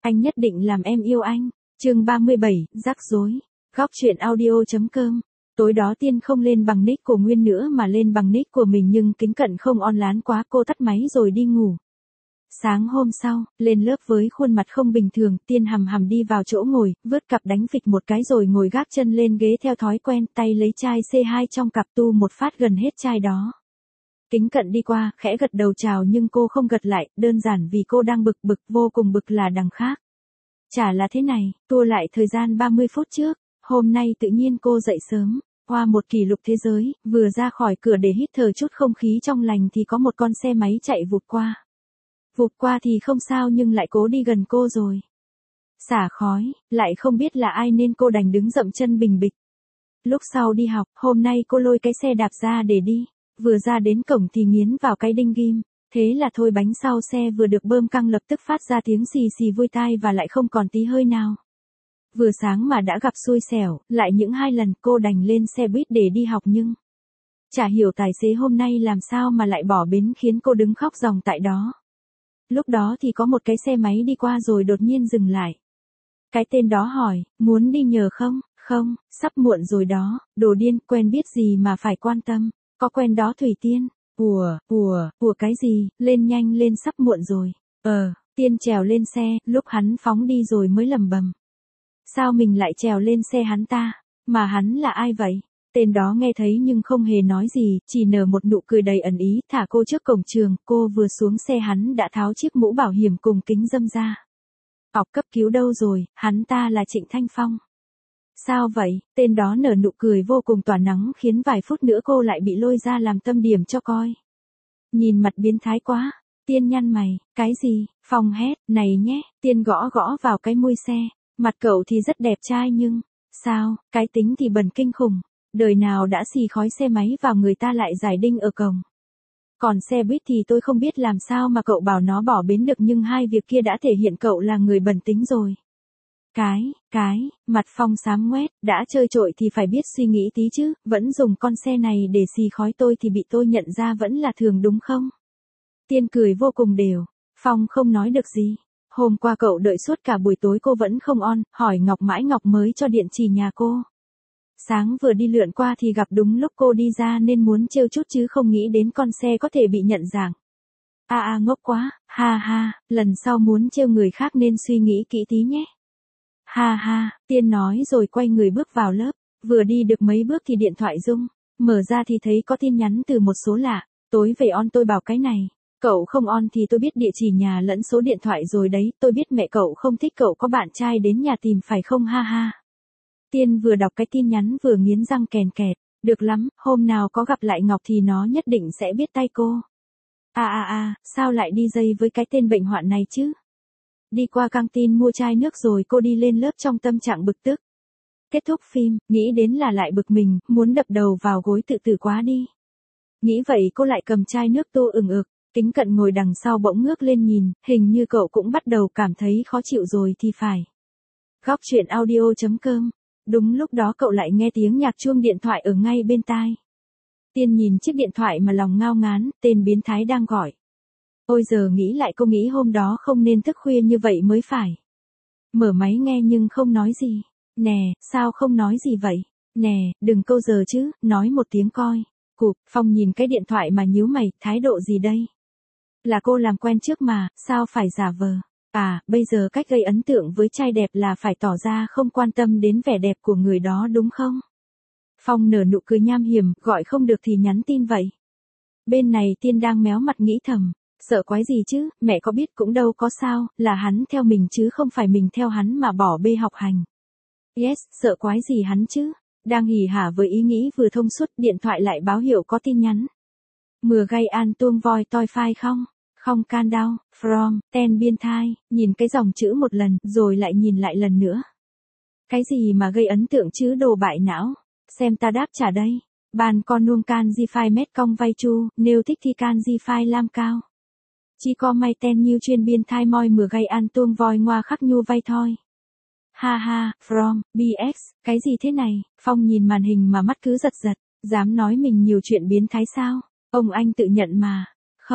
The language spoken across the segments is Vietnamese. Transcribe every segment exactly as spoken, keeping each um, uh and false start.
Anh nhất định làm em yêu anh. Chương ba mươi bảy, rắc rối. Góc truyện audio.com. Tối đó Tiên không lên bằng nick của Nguyên nữa mà lên bằng nick của mình, nhưng Kính Cận không on lán quá, cô tắt máy rồi đi ngủ. Sáng hôm sau, lên lớp với khuôn mặt không bình thường, Tiên hầm hầm đi vào chỗ ngồi, vớt cặp đánh phịch một cái rồi ngồi gác chân lên ghế theo thói quen, tay lấy chai xê hai trong cặp tu một phát gần hết chai đó. Kính Cận đi qua, khẽ gật đầu chào nhưng cô không gật lại, đơn giản vì cô đang bực bực, vô cùng bực là đằng khác. Chả là thế này, tua lại thời gian ba mươi phút trước, hôm nay tự nhiên cô dậy sớm, qua một kỷ lục thế giới, vừa ra khỏi cửa để hít thở chút không khí trong lành thì có một con xe máy chạy vụt qua. Vụt qua thì không sao nhưng lại cố đi gần cô rồi. Xả khói, lại không biết là ai nên cô đành đứng dậm chân bình bịch. Lúc sau đi học, hôm nay cô lôi cái xe đạp ra để đi, vừa ra đến cổng thì nghiến vào cái đinh ghim. Thế là thôi, bánh sau xe vừa được bơm căng lập tức phát ra tiếng xì xì vui tai và lại không còn tí hơi nào. Vừa sáng mà đã gặp xui xẻo, lại những hai lần cô đành lên xe buýt để đi học nhưng chả hiểu tài xế hôm nay làm sao mà lại bỏ bến khiến cô đứng khóc ròng tại đó. Lúc đó thì có một cái xe máy đi qua rồi đột nhiên dừng lại. Cái tên đó hỏi, muốn đi nhờ không? Không, sắp muộn rồi đó, đồ điên, quen biết gì mà phải quan tâm, có quen đó Thủy Tiên. Ủa, ủa, ủa cái gì, lên nhanh lên, sắp muộn rồi. Ờ, Tiên trèo lên xe, lúc hắn phóng đi rồi mới lầm bầm. Sao mình lại trèo lên xe hắn ta, mà hắn là ai vậy? Tên đó nghe thấy nhưng không hề nói gì, chỉ nở một nụ cười đầy ẩn ý, thả cô trước cổng trường, cô vừa xuống xe hắn đã tháo chiếc mũ bảo hiểm cùng kính râm ra. Học cấp cứu đâu rồi, hắn ta là Trịnh Thanh Phong. Sao vậy, tên đó nở nụ cười vô cùng tỏa nắng khiến vài phút nữa cô lại bị lôi ra làm tâm điểm cho coi. Nhìn mặt biến thái quá, Tiên nhăn mày, cái gì, Phong hét, này nhé, Tiên gõ gõ vào cái mui xe, mặt cậu thì rất đẹp trai nhưng, sao, cái tính thì bẩn kinh khủng, đời nào đã xì khói xe máy vào người ta lại giải đinh ở cổng. Còn xe buýt thì tôi không biết làm sao mà cậu bảo nó bỏ bến được, nhưng hai việc kia đã thể hiện cậu là người bẩn tính rồi. Cái, cái, mặt Phong xám ngoét, đã chơi trội thì phải biết suy nghĩ tí chứ, vẫn dùng con xe này để xì khói tôi thì bị tôi nhận ra vẫn là thường đúng không? Tiên cười vô cùng đều, Phong không nói được gì. Hôm qua cậu đợi suốt cả buổi tối cô vẫn không on, hỏi Ngọc mãi Ngọc mới cho điện chỉ nhà cô. Sáng vừa đi lượn qua thì gặp đúng lúc cô đi ra nên muốn trêu chút chứ không nghĩ đến con xe có thể bị nhận dạng. A a ngốc quá, ha ha, lần sau muốn trêu người khác nên suy nghĩ kỹ tí nhé. Ha ha, Tiên nói rồi quay người bước vào lớp, vừa đi được mấy bước thì điện thoại rung, mở ra thì thấy có tin nhắn từ một số lạ, tối về on tôi bảo cái này, cậu không on thì tôi biết địa chỉ nhà lẫn số điện thoại rồi đấy, tôi biết mẹ cậu không thích cậu có bạn trai đến nhà tìm phải không, ha ha. Tiên vừa đọc cái tin nhắn vừa nghiến răng kèn kẹt, được lắm, hôm nào có gặp lại Ngọc thì nó nhất định sẽ biết tay cô. À à à, sao lại đi dây với cái tên bệnh hoạn này chứ? Đi qua căng tin mua chai nước rồi cô đi lên lớp trong tâm trạng bực tức. Kết thúc phim, nghĩ đến là lại bực mình, muốn đập đầu vào gối tự tử quá đi. Nghĩ vậy cô lại cầm chai nước tô ừng ực, Kính Cận ngồi đằng sau bỗng ngước lên nhìn, hình như cậu cũng bắt đầu cảm thấy khó chịu rồi thì phải. Góc truyện audio.com. Đúng lúc đó cậu lại nghe tiếng nhạc chuông điện thoại ở ngay bên tai. Tiên nhìn chiếc điện thoại mà lòng ngao ngán, tên biến thái đang gọi. Ôi giờ nghĩ lại cô nghĩ hôm đó không nên thức khuya như vậy mới phải. Mở máy nghe nhưng không nói gì. Nè, sao không nói gì vậy? Nè, đừng câu giờ chứ, nói một tiếng coi. Cụp, Phong nhìn cái điện thoại mà nhíu mày, thái độ gì đây? Là cô làm quen trước mà, sao phải giả vờ? À, bây giờ cách gây ấn tượng với trai đẹp là phải tỏ ra không quan tâm đến vẻ đẹp của người đó đúng không? Phong nở nụ cười nham hiểm, gọi không được thì nhắn tin vậy. Bên này Tiên đang méo mặt nghĩ thầm, sợ quái gì chứ, mẹ có biết cũng đâu có sao, là hắn theo mình chứ không phải mình theo hắn mà bỏ bê học hành. Yes, sợ quái gì hắn chứ, đang hỉ hả với ý nghĩ vừa thông suốt, điện thoại lại báo hiệu có tin nhắn. Mừa gây an tuông voi toi phai không? Không can đau, from, ten biên thai, nhìn cái dòng chữ một lần, rồi lại nhìn lại lần nữa. Cái gì mà gây ấn tượng chứ đồ bại não, xem ta đáp trả đây. Bàn con nuông can di phai mét cong vai chu, nếu thích thì can di phai lam cao. Chỉ có may ten nhiêu chuyên biên thai moi mừa gây an tuông voi ngoa khắc nhu vai thoi. Ha ha, from, bê ích, cái gì thế này, Phong nhìn màn hình mà mắt cứ giật giật, dám nói mình nhiều chuyện biến thái sao, ông anh tự nhận mà. Không,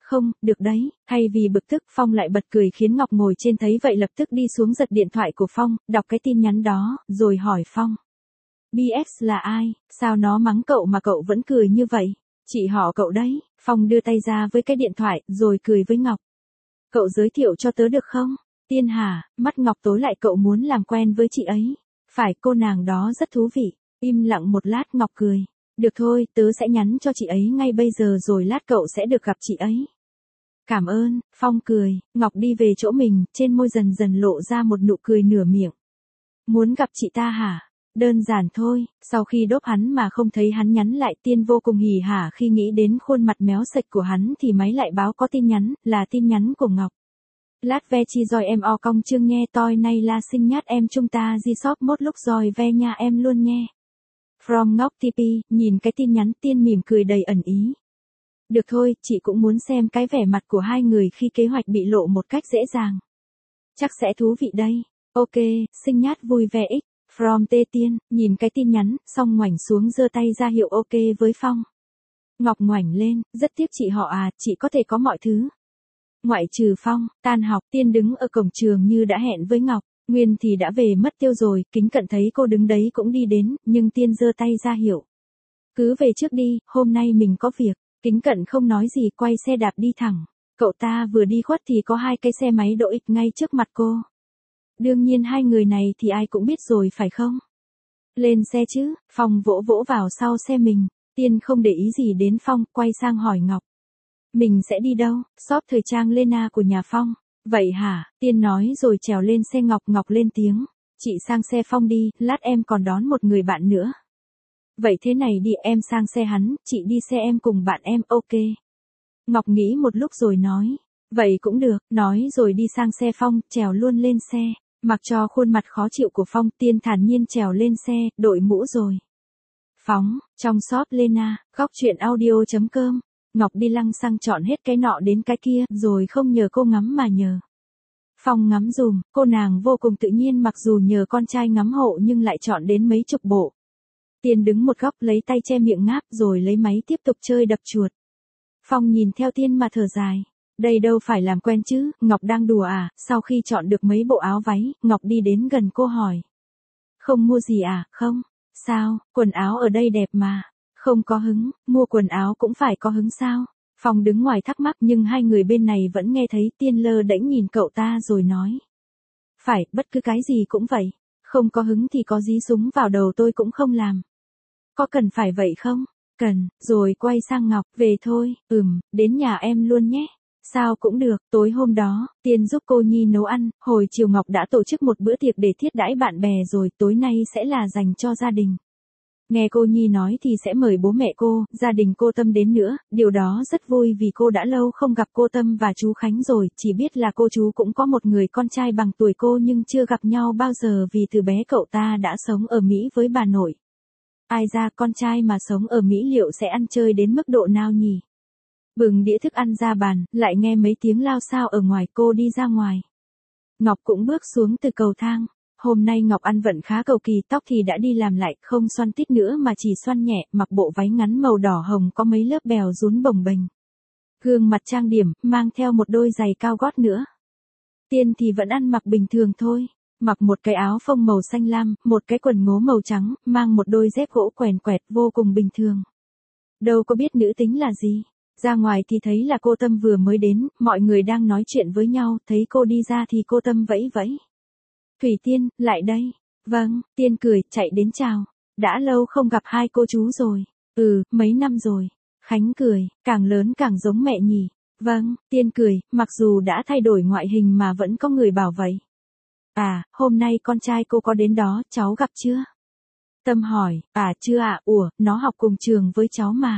Không, được đấy, thay vì bực tức Phong lại bật cười khiến Ngọc ngồi trên thấy vậy lập tức đi xuống giật điện thoại của Phong, đọc cái tin nhắn đó, rồi hỏi Phong. bê ét là ai, sao nó mắng cậu mà cậu vẫn cười như vậy? Chị họ cậu đấy, Phong đưa tay ra với cái điện thoại, rồi cười với Ngọc. Cậu giới thiệu cho tớ được không? Tiên hả, mắt Ngọc tối lại cậu muốn làm quen với chị ấy. Phải, cô nàng đó rất thú vị. Im lặng một lát Ngọc cười. Được thôi, tớ sẽ nhắn cho chị ấy ngay bây giờ rồi lát cậu sẽ được gặp chị ấy. Cảm ơn, Phong cười, Ngọc đi về chỗ mình, trên môi dần dần lộ ra một nụ cười nửa miệng. Muốn gặp chị ta hả? Đơn giản thôi, sau khi đốp hắn mà không thấy hắn nhắn lại Tiên vô cùng hỉ hả khi nghĩ đến khuôn mặt méo sạch của hắn thì máy lại báo có tin nhắn, là tin nhắn của Ngọc. Lát ve chi rồi em o cong chương nghe toi nay là sinh nhát em chúng ta di shop mốt lúc rồi ve nha em luôn nghe. From Ngọc tê pê, nhìn cái tin nhắn Tiên mỉm cười đầy ẩn ý. Được thôi, chị cũng muốn xem cái vẻ mặt của hai người khi kế hoạch bị lộ một cách dễ dàng. Chắc sẽ thú vị đây. Ok, sinh nhát vui vẻ ích. From Tê Tiên, nhìn cái tin nhắn, xong ngoảnh xuống giơ tay ra hiệu ok với Phong. Ngọc ngoảnh lên, rất tiếc chị họ à, chị có thể có mọi thứ. Ngoại trừ Phong, tan học, Tiên đứng ở cổng trường như đã hẹn với Ngọc, Nguyên thì đã về mất tiêu rồi, Kính Cận thấy cô đứng đấy cũng đi đến, nhưng Tiên giơ tay ra hiệu. Cứ về trước đi, hôm nay mình có việc, Kính Cận không nói gì quay xe đạp đi thẳng. Cậu ta vừa đi khuất thì có hai cái xe máy đỗ ịch ngay trước mặt cô. Đương nhiên hai người này thì ai cũng biết rồi phải không? Lên xe chứ, Phong vỗ vỗ vào sau xe mình, Tiên không để ý gì đến Phong, quay sang hỏi Ngọc. Mình sẽ đi đâu? Shop thời trang Lena của nhà Phong. Vậy hả? Tiên nói rồi trèo lên xe Ngọc. Ngọc lên tiếng. Chị sang xe Phong đi, lát em còn đón một người bạn nữa. Vậy thế này đi, em sang xe hắn, chị đi xe em cùng bạn em, ok. Ngọc nghĩ một lúc rồi nói. Vậy cũng được, nói rồi đi sang xe Phong, trèo luôn lên xe. Mặc cho khuôn mặt khó chịu của Phong, Tiên thản nhiên trèo lên xe, đội mũ rồi. Phóng, trong shop Lena, góc truyện audio chấm com. Ngọc đi lăng xăng chọn hết cái nọ đến cái kia, rồi không nhờ cô ngắm mà nhờ. Phong ngắm dùm, cô nàng vô cùng tự nhiên mặc dù nhờ con trai ngắm hộ nhưng lại chọn đến mấy chục bộ. Tiên đứng một góc lấy tay che miệng ngáp rồi lấy máy tiếp tục chơi đập chuột. Phong nhìn theo Tiên mà thở dài. Đây đâu phải làm quen chứ, Ngọc đang đùa à, sau khi chọn được mấy bộ áo váy, Ngọc đi đến gần cô hỏi. Không mua gì à, không? Sao, quần áo ở đây đẹp mà. Không có hứng, mua quần áo cũng phải có hứng sao? Phong đứng ngoài thắc mắc nhưng hai người bên này vẫn nghe thấy. Tiên lơ đễnh nhìn cậu ta rồi nói. Phải, bất cứ cái gì cũng vậy. Không có hứng thì có dí súng vào đầu tôi cũng không làm. Có cần phải vậy không? Cần, rồi quay sang Ngọc, về thôi, ừm, đến nhà em luôn nhé. Sao cũng được, tối hôm đó, Tiên giúp cô Nhi nấu ăn, hồi chiều Ngọc đã tổ chức một bữa tiệc để thiết đãi bạn bè rồi, tối nay sẽ là dành cho gia đình. Nghe cô Nhi nói thì sẽ mời bố mẹ cô, gia đình cô Tâm đến nữa, điều đó rất vui vì cô đã lâu không gặp cô Tâm và chú Khánh rồi, chỉ biết là cô chú cũng có một người con trai bằng tuổi cô nhưng chưa gặp nhau bao giờ vì từ bé cậu ta đã sống ở Mỹ với bà nội. Ai ra con trai mà sống ở Mỹ liệu sẽ ăn chơi đến mức độ nào nhỉ? Bừng đĩa thức ăn ra bàn, lại nghe mấy tiếng lao xao ở ngoài, cô đi ra ngoài. Ngọc cũng bước xuống từ cầu thang. Hôm nay Ngọc ăn vận khá cầu kỳ, tóc thì đã đi làm lại, không xoăn tít nữa mà chỉ xoăn nhẹ, mặc bộ váy ngắn màu đỏ hồng có mấy lớp bèo rún bồng bềnh. Gương mặt trang điểm, mang theo một đôi giày cao gót nữa. Tiên thì vẫn ăn mặc bình thường thôi, mặc một cái áo phông màu xanh lam, một cái quần ngố màu trắng, mang một đôi dép gỗ quèn quẹt vô cùng bình thường. Đâu có biết nữ tính là gì. Ra ngoài thì thấy là cô Tâm vừa mới đến, mọi người đang nói chuyện với nhau, thấy cô đi ra thì cô Tâm vẫy vẫy. Thủy Tiên, lại đây. Vâng, Tiên cười, chạy đến chào. Đã lâu không gặp hai cô chú rồi. Ừ, mấy năm rồi. Khánh cười, càng lớn càng giống mẹ nhỉ. Vâng, Tiên cười, mặc dù đã thay đổi ngoại hình mà vẫn có người bảo vậy. À, hôm nay con trai cô có đến đó, cháu gặp chưa? Tâm hỏi, à chưa ạ, à, ủa, nó học cùng trường với cháu mà.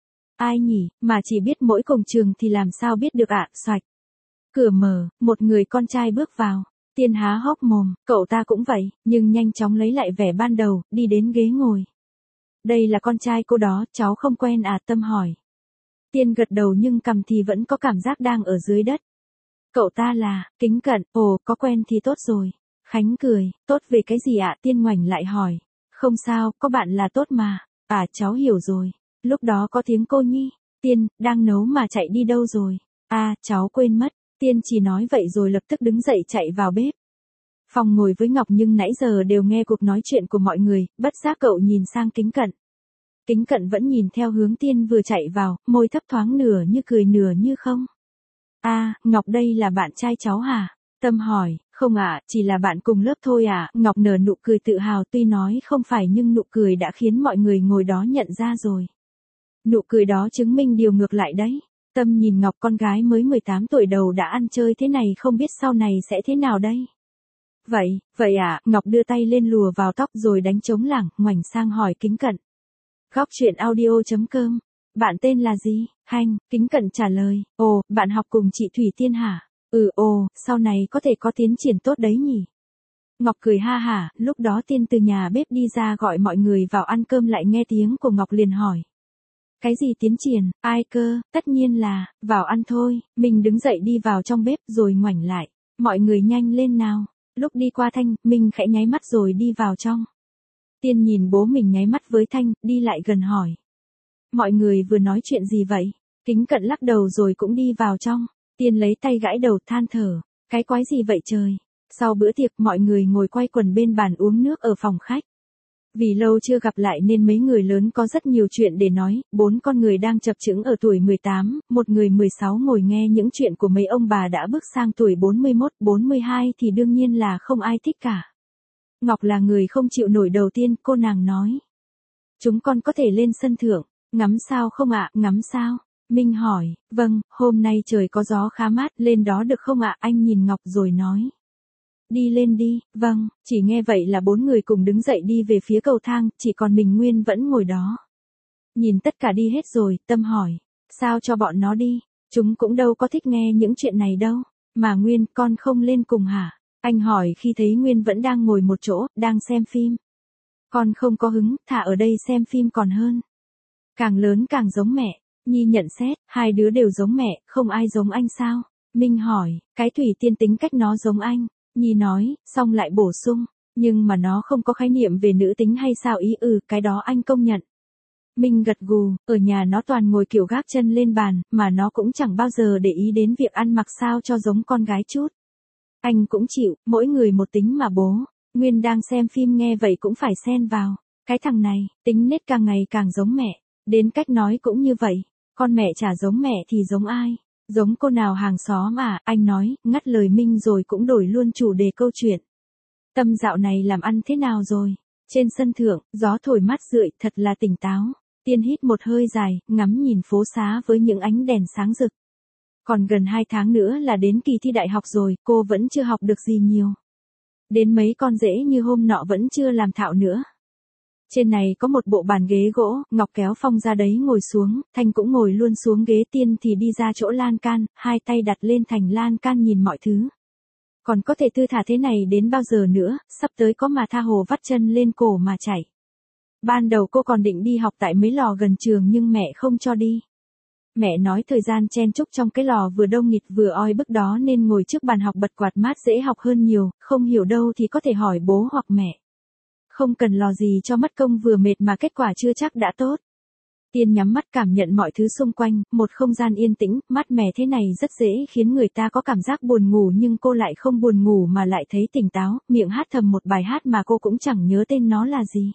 Ai nhỉ, mà chỉ biết mỗi cùng trường thì làm sao biết được ạ, à, xoạch. Cửa mở, một người con trai bước vào. Tiên há hốc mồm, cậu ta cũng vậy, nhưng nhanh chóng lấy lại vẻ ban đầu, đi đến ghế ngồi. Đây là con trai cô đó, cháu không quen à, Tâm hỏi. Tiên gật đầu nhưng cằm thì vẫn có cảm giác đang ở dưới đất. Cậu ta là, Kính Cận, ồ, có quen thì tốt rồi. Khánh cười, tốt về cái gì ạ, à? Tiên ngoảnh lại hỏi. Không sao, có bạn là tốt mà. À, cháu hiểu rồi. Lúc đó có tiếng cô Nhi. Tiên, đang nấu mà chạy đi đâu rồi? À, cháu quên mất. Tiên chỉ nói vậy rồi lập tức đứng dậy chạy vào bếp. Phong ngồi với Ngọc nhưng nãy giờ đều nghe cuộc nói chuyện của mọi người, bất giác cậu nhìn sang Kính Cận. Kính Cận vẫn nhìn theo hướng Tiên vừa chạy vào, môi thấp thoáng nửa như cười nửa như không. À, Ngọc đây là bạn trai cháu hả? Tâm hỏi, không ạ, chỉ là bạn cùng lớp thôi ạ. Ngọc nở nụ cười tự hào tuy nói không phải nhưng nụ cười đã khiến mọi người ngồi đó nhận ra rồi. Nụ cười đó chứng minh điều ngược lại đấy. Tâm nhìn Ngọc con gái mới mười tám tuổi đầu đã ăn chơi thế này không biết sau này sẽ thế nào đây. Vậy, vậy ạ, Ngọc đưa tay lên lùa vào tóc rồi đánh trống lảng, ngoảnh sang hỏi Kính Cận. Góc chuyện audio.com, bạn tên là gì? Hanh, Kính Cận trả lời, ồ, bạn học cùng chị Thủy Tiên hả? Ừ ồ, sau này có thể có tiến triển tốt đấy nhỉ? Ngọc cười ha hả, lúc đó Tiên từ nhà bếp đi ra gọi mọi người vào ăn cơm lại nghe tiếng của Ngọc liền hỏi. Cái gì tiến triển, ai cơ, tất nhiên là, vào ăn thôi, mình đứng dậy đi vào trong bếp rồi ngoảnh lại, mọi người nhanh lên nào, lúc đi qua Thanh, mình khẽ nháy mắt rồi đi vào trong. Tiên nhìn bố mình nháy mắt với Thanh, đi lại gần hỏi. Mọi người vừa nói chuyện gì vậy? Kính Cận lắc đầu rồi cũng đi vào trong. Tiên lấy tay gãi đầu than thở. Cái quái gì vậy trời? Sau bữa tiệc mọi người ngồi quay quần bên bàn uống nước ở phòng khách. Vì lâu chưa gặp lại nên mấy người lớn có rất nhiều chuyện để nói, bốn con người đang chập chững ở tuổi mười tám, một người mười sáu ngồi nghe những chuyện của mấy ông bà đã bước sang tuổi bốn mươi mốt, bốn mươi hai thì đương nhiên là không ai thích cả. Ngọc là người không chịu nổi đầu tiên, cô nàng nói. Chúng con có thể lên sân thượng, ngắm sao không ạ, ngắm sao? Minh hỏi, vâng, hôm nay trời có gió khá mát, lên đó được không ạ? Anh nhìn Ngọc rồi nói. Đi lên đi, vâng, chỉ nghe vậy là bốn người cùng đứng dậy đi về phía cầu thang, chỉ còn mình Nguyên vẫn ngồi đó. Nhìn tất cả đi hết rồi, Tâm hỏi, sao cho bọn nó đi, chúng cũng đâu có thích nghe những chuyện này đâu, mà Nguyên, con không lên cùng hả? Anh hỏi khi thấy Nguyên vẫn đang ngồi một chỗ, đang xem phim. Con không có hứng, thà ở đây xem phim còn hơn. Càng lớn càng giống mẹ, Nhi nhận xét, hai đứa đều giống mẹ, không ai giống anh sao? Minh hỏi, cái Thủy Tiên tính cách nó giống anh. Nhi nói, xong lại bổ sung, nhưng mà nó không có khái niệm về nữ tính hay sao ý ừ, cái đó anh công nhận. Minh gật gù, ở nhà nó toàn ngồi kiểu gác chân lên bàn, mà nó cũng chẳng bao giờ để ý đến việc ăn mặc sao cho giống con gái chút. Anh cũng chịu, mỗi người một tính mà bố. Nguyên đang xem phim nghe vậy cũng phải xen vào. Cái thằng này, tính nết càng ngày càng giống mẹ, đến cách nói cũng như vậy. Con mẹ chả giống mẹ thì giống ai? Giống cô nào hàng xóm à, anh nói, ngắt lời Minh rồi cũng đổi luôn chủ đề câu chuyện. Tâm dạo này làm ăn thế nào rồi? Trên sân thượng, gió thổi mát rượi, thật là tỉnh táo. Tiên hít một hơi dài, ngắm nhìn phố xá với những ánh đèn sáng rực. Còn gần hai tháng nữa là đến kỳ thi đại học rồi, cô vẫn chưa học được gì nhiều. Đến mấy con rễ như hôm nọ vẫn chưa làm thạo nữa. Trên này có một bộ bàn ghế gỗ, Ngọc kéo Phong ra đấy ngồi xuống, Thanh cũng ngồi luôn xuống ghế. Tiên thì đi ra chỗ lan can, hai tay đặt lên thành lan can nhìn mọi thứ. Còn có thể thư thả thế này đến bao giờ nữa, sắp tới có mà tha hồ vắt chân lên cổ mà chạy. Ban đầu cô còn định đi học tại mấy lò gần trường nhưng mẹ không cho đi. Mẹ nói thời gian chen chúc trong cái lò vừa đông nghịt vừa oi bức đó nên ngồi trước bàn học bật quạt mát dễ học hơn nhiều, không hiểu đâu thì có thể hỏi bố hoặc mẹ. Không cần lò gì cho mất công vừa mệt mà kết quả chưa chắc đã tốt. Tiên nhắm mắt cảm nhận mọi thứ xung quanh, một không gian yên tĩnh, mát mẻ thế này rất dễ khiến người ta có cảm giác buồn ngủ nhưng cô lại không buồn ngủ mà lại thấy tỉnh táo, miệng hát thầm một bài hát mà cô cũng chẳng nhớ tên nó là gì.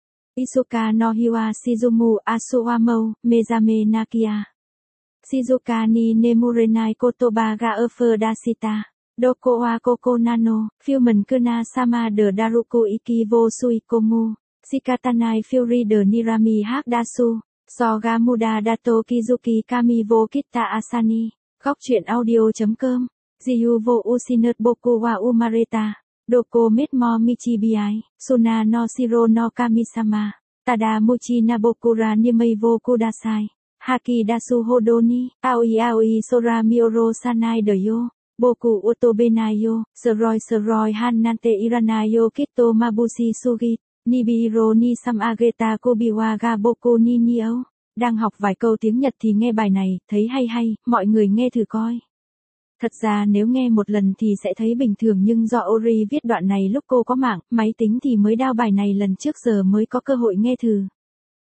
Isuka no Hiwa Shizumu Asuwamo, Mezame Nakia. Shizuka ni Nemurenai Kotoba ga Efer Dashita. Doko wa Koko Nano, Fuman Kuna Sama de Daruku Iki wo Suikomu. Shikatanai Fury de Nirami Hakdasu. Soga Muda Dato Kizuki Kami wo Kita Asani. Góc chuyện audio.com. Jiu wo Usinut Boku wa Umareta. Doko Metmo Michibiai. Suna no Shiro no Kamisama. Tada Muchi Nabokura Nimei wo Kudasai. Haki Dasu Hodoni. Aoi Aoi Sora Mioro Sanai de Yo. Boku Otobenayo. Seroi Seroi Hanante Iranayo Kito Mabushi Sugi. Nibiro ni Samageta Kobiwa ga Boku ni Nio. Đang học vài câu tiếng Nhật thì nghe bài này, thấy hay hay, mọi người nghe thử coi. Thật ra nếu nghe một lần thì sẽ thấy bình thường nhưng do Ori viết đoạn này lúc cô có mạng, máy tính thì mới đao bài này lần trước giờ mới có cơ hội nghe thử.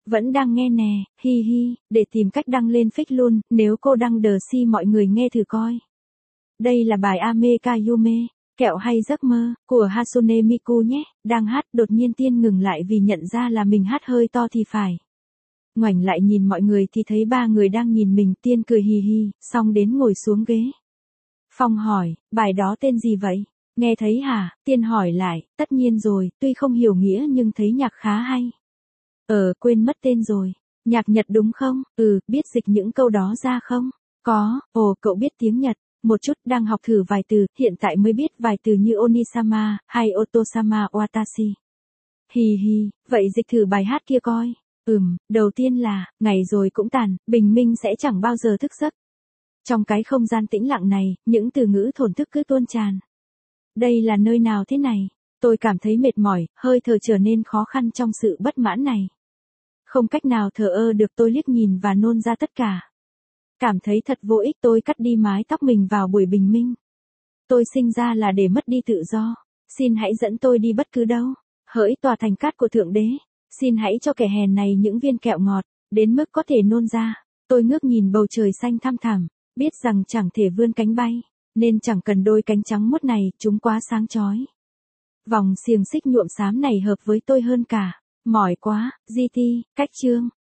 Vẫn đang nghe nè, hi hi, để tìm cách đăng lên fake luôn, nếu cô đăng đờ si mọi người nghe thử coi. Đây là bài Ame Kayume, kẹo hay giấc mơ, của Hatsune Miku nhé, đang hát, đột nhiên Tiên ngừng lại vì nhận ra là mình hát hơi to thì phải. Ngoảnh lại nhìn mọi người thì thấy ba người đang nhìn mình, Tiên cười hì hì, xong đến ngồi xuống ghế. Phong hỏi, bài đó tên gì vậy? Nghe thấy hả? Tiên hỏi lại, tất nhiên rồi, tuy không hiểu nghĩa nhưng thấy nhạc khá hay. Ờ, quên mất tên rồi. Nhạc Nhật đúng không? Ừ, biết dịch những câu đó ra không? Có, ồ, cậu biết tiếng Nhật. Một chút, đang học thử vài từ, hiện tại mới biết vài từ như Onisama, hay Otosama Watashi. Hì hì, vậy dịch thử bài hát kia coi. Ừm, đầu tiên là, ngày rồi cũng tàn, bình minh sẽ chẳng bao giờ thức giấc. Trong cái không gian tĩnh lặng này, những từ ngữ thổn thức cứ tuôn tràn. Đây là nơi nào thế này? Tôi cảm thấy mệt mỏi, hơi thở trở nên khó khăn trong sự bất mãn này. Không cách nào thờ ơ được, tôi liếc nhìn và nôn ra tất cả. Cảm thấy thật vô ích, tôi cắt đi mái tóc mình vào buổi bình minh. Tôi sinh ra là để mất đi tự do. Xin hãy dẫn tôi đi bất cứ đâu. Hỡi tòa thành cát của Thượng Đế. Xin hãy cho kẻ hèn này những viên kẹo ngọt, đến mức có thể nôn ra. Tôi ngước nhìn bầu trời xanh thăm thẳm, biết rằng chẳng thể vươn cánh bay, nên chẳng cần đôi cánh trắng muốt này, chúng quá sáng chói. Vòng xiềng xích nhuộm xám này hợp với tôi hơn cả. Mỏi quá, gi ti, cách chương.